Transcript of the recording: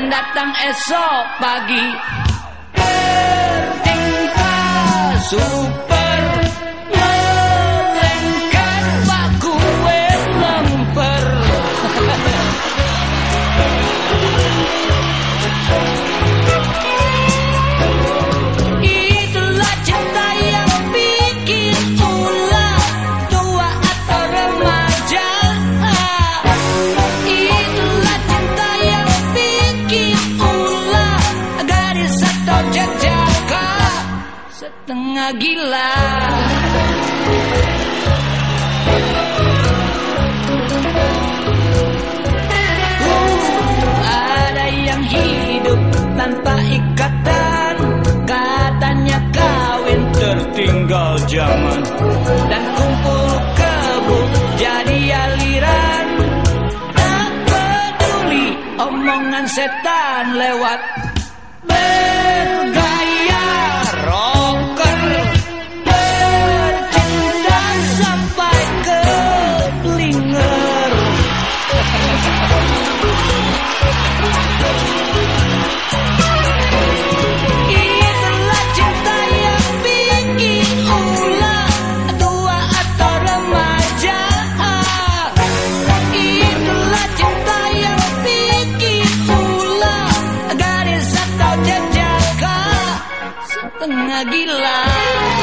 dan datang esok pagi. Bertingkah super melengkar pak kue lemper. Itulah cinta yang bikin ulah tua atau remaja. Itulah cinta yang bikin ulah gadis atau jejaka setengah gila. Ada yang hidup tanpa ikatan, katanya kawin tertinggal zaman, dan kumpul kebo jadi aliran. Tak peduli omongan setan lewat bergaya rocker, bercinta sampai ke blinger. Itulah cinta yang bikin ulah tua atau remaja. Itulah cinta yang bikin ulah gadis atau jejaka setengah gila.